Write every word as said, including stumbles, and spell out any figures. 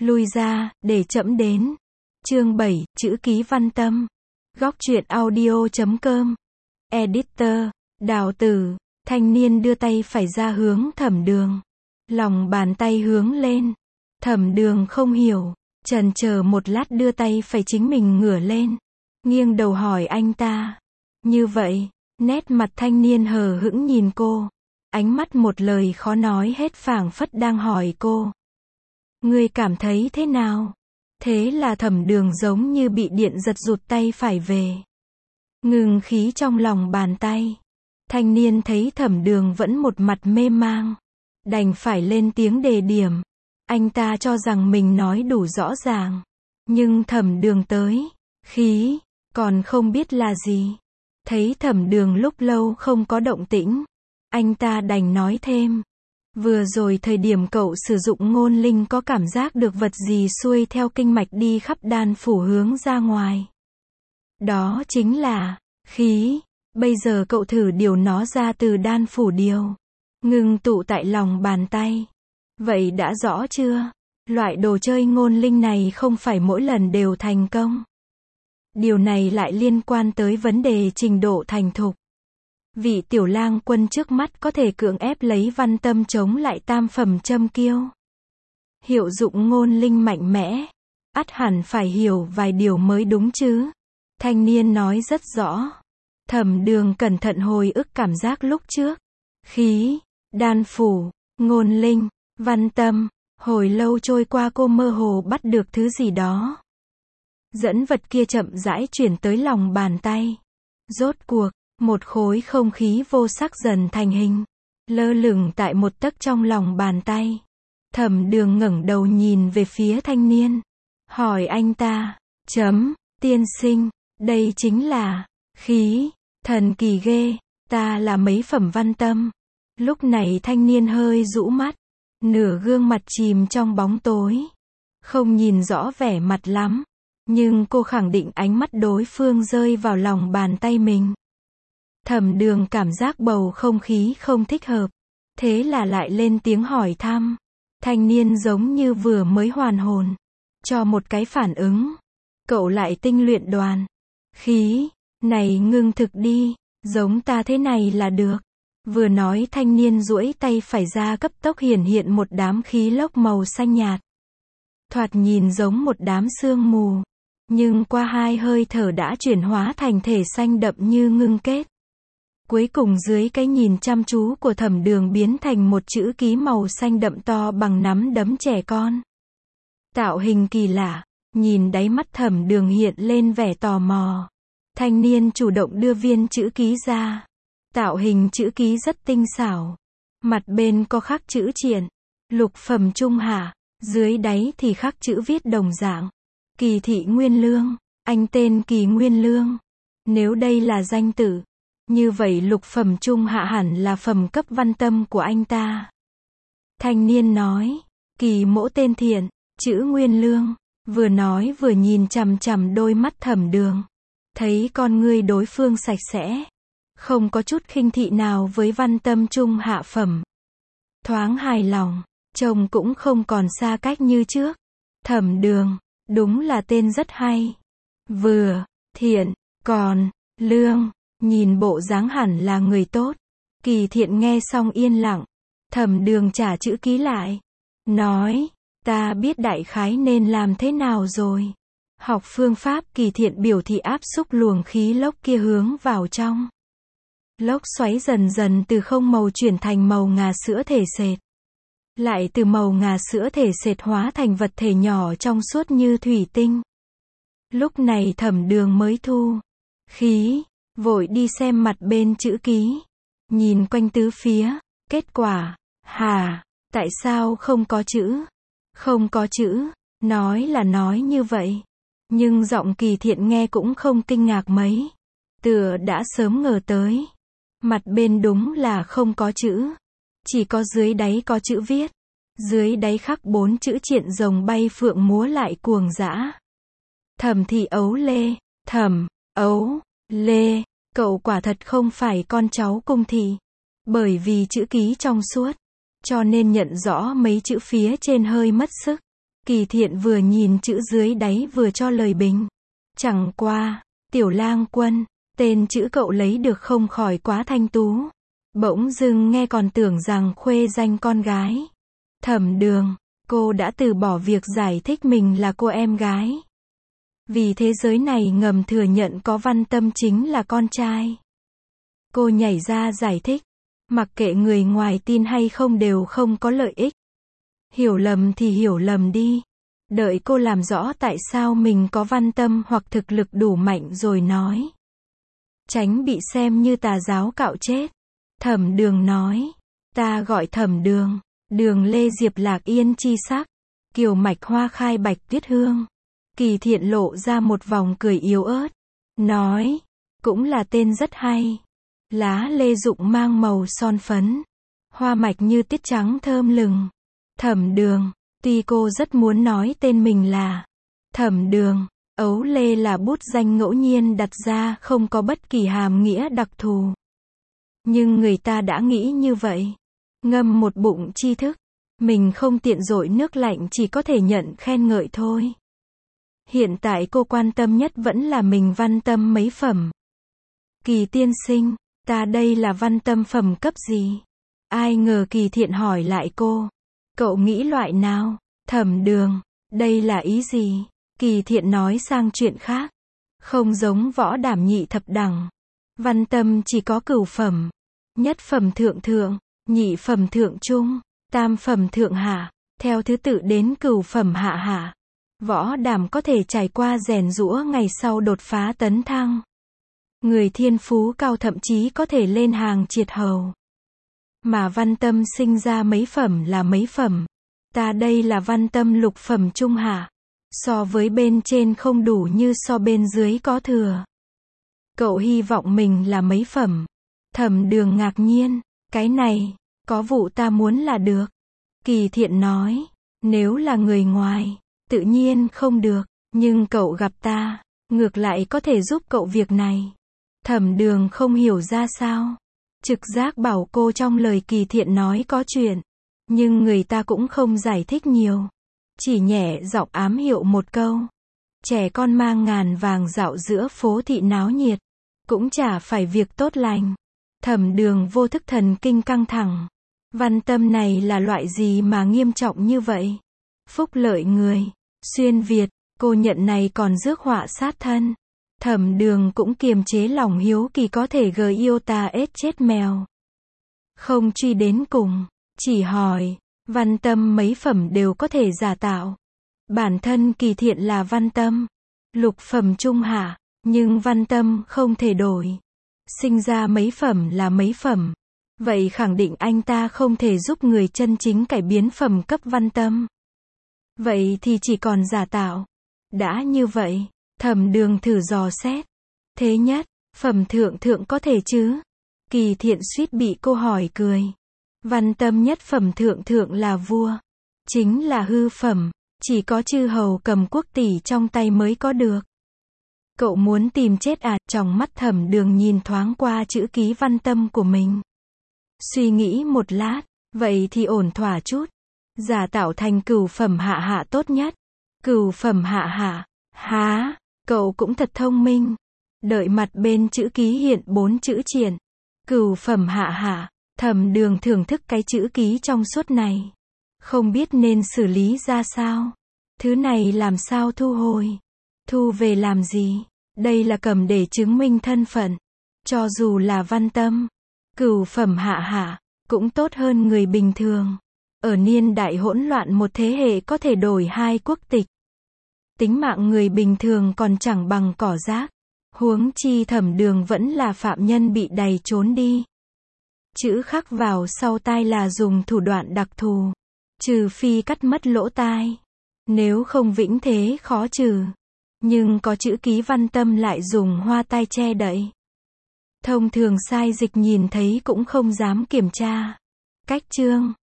Lui ra, để trẫm đến. Chương bảy, chữ ký Văn Tâm. Góc truyện audio chấm com. Editor, Đào Tử. Thanh niên đưa tay phải ra hướng Thẩm Đường. Lòng bàn tay hướng lên. Thẩm Đường không hiểu, chần chờ một lát đưa tay phải chính mình ngửa lên. Nghiêng đầu hỏi anh ta. Như vậy, nét mặt thanh niên hờ hững nhìn cô. Ánh mắt một lời khó nói hết phảng phất đang hỏi cô. Ngươi cảm thấy thế nào? Thế là Thẩm Đường giống như bị điện giật rụt tay phải về. Ngừng khí trong lòng bàn tay. Thanh niên thấy Thẩm Đường vẫn một mặt mê mang. Đành phải lên tiếng đề điểm. Anh ta cho rằng mình nói đủ rõ ràng. Nhưng Thẩm Đường tới. Khí. Còn không biết là gì. Thấy Thẩm Đường lúc lâu không có động tĩnh. Anh ta đành nói thêm. Vừa rồi thời điểm cậu sử dụng ngôn linh có cảm giác được vật gì xuôi theo kinh mạch đi khắp đan phủ hướng ra ngoài. Đó chính là khí. Bây giờ cậu thử điều nó ra từ đan phủ điều. Ngừng tụ tại lòng bàn tay. Vậy đã rõ chưa? Loại đồ chơi ngôn linh này không phải mỗi lần đều thành công. Điều này lại liên quan tới vấn đề trình độ thành thục. Vị tiểu lang quân trước mắt có thể cưỡng ép lấy Văn Tâm chống lại tam phẩm châm kiêu. Hiệu dụng ngôn linh mạnh mẽ. Ắt hẳn phải hiểu vài điều mới đúng chứ. Thanh niên nói rất rõ. Thẩm Đường cẩn thận hồi ức cảm giác lúc trước. Khí, đan phủ, ngôn linh, Văn Tâm. Hồi lâu trôi qua cô mơ hồ bắt được thứ gì đó. Dẫn vật kia chậm rãi chuyển tới lòng bàn tay. Rốt cuộc, một khối không khí vô sắc dần thành hình. Lơ lửng tại một tấc trong lòng bàn tay. Thẩm Đường ngẩng đầu nhìn về phía thanh niên. Hỏi anh ta. Chấm, tiên sinh, đây chính là khí, thần kỳ ghê, ta là mấy phẩm Văn Tâm. Lúc này thanh niên hơi rũ mắt. Nửa gương mặt chìm trong bóng tối. Không nhìn rõ vẻ mặt lắm. Nhưng cô khẳng định ánh mắt đối phương rơi vào lòng bàn tay mình. Thẩm Đường cảm giác bầu không khí không thích hợp. Thế là lại lên tiếng hỏi thăm. Thanh niên giống như vừa mới hoàn hồn. Cho một cái phản ứng. Cậu lại tinh luyện đoàn. Khí, này ngưng thực đi. Giống ta thế này là được. Vừa nói thanh niên duỗi tay phải ra cấp tốc hiển hiện một đám khí lốc màu xanh nhạt. Thoạt nhìn giống một đám sương mù. Nhưng qua hai hơi thở đã chuyển hóa thành thể xanh đậm như ngưng kết. Cuối cùng dưới cái nhìn chăm chú của Thẩm Đường biến thành một chữ ký màu xanh đậm to bằng nắm đấm trẻ con. Tạo hình kỳ lạ, nhìn đáy mắt Thẩm Đường hiện lên vẻ tò mò. Thanh niên chủ động đưa viên chữ ký ra. Tạo hình chữ ký rất tinh xảo. Mặt bên có khắc chữ triện. Lục phẩm trung hạ, dưới đáy thì khắc chữ viết đồng dạng. Kỳ thị Nguyên Lương, anh tên Kỳ Nguyên Lương. Nếu đây là danh tự, như vậy lục phẩm trung hạ hẳn là phẩm cấp Văn Tâm của anh ta. Thanh niên nói, Kỳ mỗ tên thiện, chữ Nguyên Lương. Vừa nói vừa nhìn chằm chằm đôi mắt Thẩm Đường. Thấy con ngươi đối phương sạch sẽ. Không có chút khinh thị nào với Văn Tâm trung hạ phẩm. Thoáng hài lòng, trông cũng không còn xa cách như trước. Thẩm Đường, đúng là tên rất hay. Vừa, thiện, còn, lương, nhìn bộ dáng hẳn là người tốt. Kỳ thiện nghe xong yên lặng. Thẩm Đường trả chữ ký lại. Nói, ta biết đại khái nên làm thế nào rồi. Học phương pháp. Kỳ thiện biểu thị áp xúc luồng khí lốc kia hướng vào trong. Lốc xoáy dần dần từ không màu chuyển thành màu ngà sữa thể sệt. Lại từ màu ngà sữa thể sệt hóa thành vật thể nhỏ trong suốt như thủy tinh. Lúc này Thẩm Đường mới thu khí, vội đi xem mặt bên chữ ký. Nhìn quanh tứ phía, kết quả, hà, tại sao không có chữ? Không có chữ, nói là nói như vậy. Nhưng giọng Kỳ thiện nghe cũng không kinh ngạc mấy. Tựa đã sớm ngờ tới. Mặt bên đúng là không có chữ. Chỉ có dưới đáy có chữ viết. Dưới đáy khắc bốn chữ triện rồng bay phượng múa lại cuồng dã. Thẩm thị ấu lê, thẩm, ấu, lê, cậu quả thật không phải con cháu cung thị. Bởi vì chữ ký trong suốt, cho nên nhận rõ mấy chữ phía trên hơi mất sức. Kỳ Thiện vừa nhìn chữ dưới đáy vừa cho lời bình. Chẳng qua, Tiểu Lang Quân, tên chữ cậu lấy được không khỏi quá thanh tú. Bỗng dưng nghe còn tưởng rằng khuê danh con gái. Thẩm Đường, cô đã từ bỏ việc giải thích mình là cô em gái. Vì thế giới này ngầm thừa nhận có Văn Tâm chính là con trai. Cô nhảy ra giải thích. Mặc kệ người ngoài tin hay không đều không có lợi ích. Hiểu lầm thì hiểu lầm đi. Đợi cô làm rõ tại sao mình có văn tâm hoặc thực lực đủ mạnh rồi nói. Tránh bị xem như tà giáo cạo chết. Thẩm Đường nói. Ta gọi Thẩm Đường. Đường Lê Diệp Lạc Yên chi sắc. Kiều mạch hoa khai bạch tuyết hương. Kỳ Thiện lộ ra một vòng cười yếu ớt. Nói. Cũng là tên rất hay. Lá lê rụng mang màu son phấn. Hoa mạch như tiết trắng thơm lừng. Thẩm Đường. Tuy cô rất muốn nói tên mình là Thẩm Đường. Ấu lê là bút danh ngẫu nhiên đặt ra không có bất kỳ hàm nghĩa đặc thù. Nhưng người ta đã nghĩ như vậy. Ngâm một bụng tri thức. Mình không tiện dội nước lạnh chỉ có thể nhận khen ngợi thôi. Hiện tại cô quan tâm nhất vẫn là mình văn tâm mấy phẩm. Kỳ tiên sinh, ta đây là văn tâm phẩm cấp gì? Ai ngờ Kỳ Thiện hỏi lại cô. Cậu nghĩ loại nào? Thẩm Đường, đây là ý gì? Kỳ Thiện nói sang chuyện khác. Không giống võ đảm nhị thập đẳng. Văn tâm chỉ có cửu phẩm. Nhất phẩm thượng thượng, nhị phẩm thượng trung, tam phẩm thượng hạ, theo thứ tự đến cửu phẩm hạ hạ. Võ đảm có thể trải qua rèn giũa ngày sau đột phá tấn thăng. Người thiên phú cao thậm chí có thể lên hàng triệt hầu. Mà văn tâm sinh ra mấy phẩm là mấy phẩm. Ta đây là văn tâm lục phẩm trung hạ. So với bên trên không đủ như so bên dưới có thừa. Cậu hy vọng mình là mấy phẩm. Thẩm Đường ngạc nhiên. Cái này, có vụ ta muốn là được. Kỳ Thiện nói. Nếu là người ngoài, tự nhiên không được. Nhưng cậu gặp ta, ngược lại có thể giúp cậu việc này. Thẩm Đường không hiểu ra sao. Trực giác bảo cô trong lời Kỳ Thiện nói có chuyện. Nhưng người ta cũng không giải thích nhiều. Chỉ nhẹ giọng ám hiệu một câu. Trẻ con mang ngàn vàng dạo giữa phố thị náo nhiệt. Cũng chả phải việc tốt lành. Thẩm Đường vô thức thần kinh căng thẳng. Văn tâm này là loại gì mà nghiêm trọng như vậy? Phúc lợi người. Xuyên Việt. Cô nhận này còn rước họa sát thân. Thẩm Đường cũng kiềm chế lòng hiếu kỳ có thể gợi yêu ta ết chết mèo. Không truy đến cùng. Chỉ hỏi. Văn tâm mấy phẩm đều có thể giả tạo. Bản thân Kỳ Thiện là văn tâm. Lục phẩm trung hạ. Nhưng văn tâm không thể đổi. Sinh ra mấy phẩm là mấy phẩm. Vậy khẳng định anh ta không thể giúp người chân chính cải biến phẩm cấp văn tâm. Vậy thì chỉ còn giả tạo. Đã như vậy, Thẩm Đường thử dò xét. Thế nhất, phẩm thượng thượng có thể chứ? Kỳ Thiện suýt bị cô hỏi cười. Văn tâm nhất phẩm thượng thượng là vua. Chính là hư phẩm. Chỉ có chư hầu cầm quốc tỷ trong tay mới có được. Cậu muốn tìm chết à? Trong mắt Thẩm Đường nhìn thoáng qua chữ ký văn tâm của mình. Suy nghĩ một lát. Vậy thì ổn thỏa chút. Giả tạo thành cửu phẩm hạ hạ tốt nhất. Cửu phẩm hạ hạ. Há, cậu cũng thật thông minh. Đợi mặt bên chữ ký hiện bốn chữ triển. Cửu phẩm hạ hạ. Thẩm Đường thưởng thức cái chữ ký trong suốt này. Không biết nên xử lý ra sao. Thứ này làm sao thu hồi? Thu về làm gì? Đây là cầm để chứng minh thân phận. Cho dù là văn tâm, cửu phẩm hạ hạ, cũng tốt hơn người bình thường. Ở niên đại hỗn loạn một thế hệ có thể đổi hai quốc tịch. Tính mạng người bình thường còn chẳng bằng cỏ rác. Huống chi Thẩm Đường vẫn là phạm nhân bị đày trốn đi. Chữ khắc vào sau tai là dùng thủ đoạn đặc thù. Trừ phi cắt mất lỗ tai. Nếu không vĩnh thế khó trừ. Nhưng có chữ ký văn tâm lại dùng hoa tai che đậy. Thông thường sai dịch nhìn thấy cũng không dám kiểm tra. Cách chương.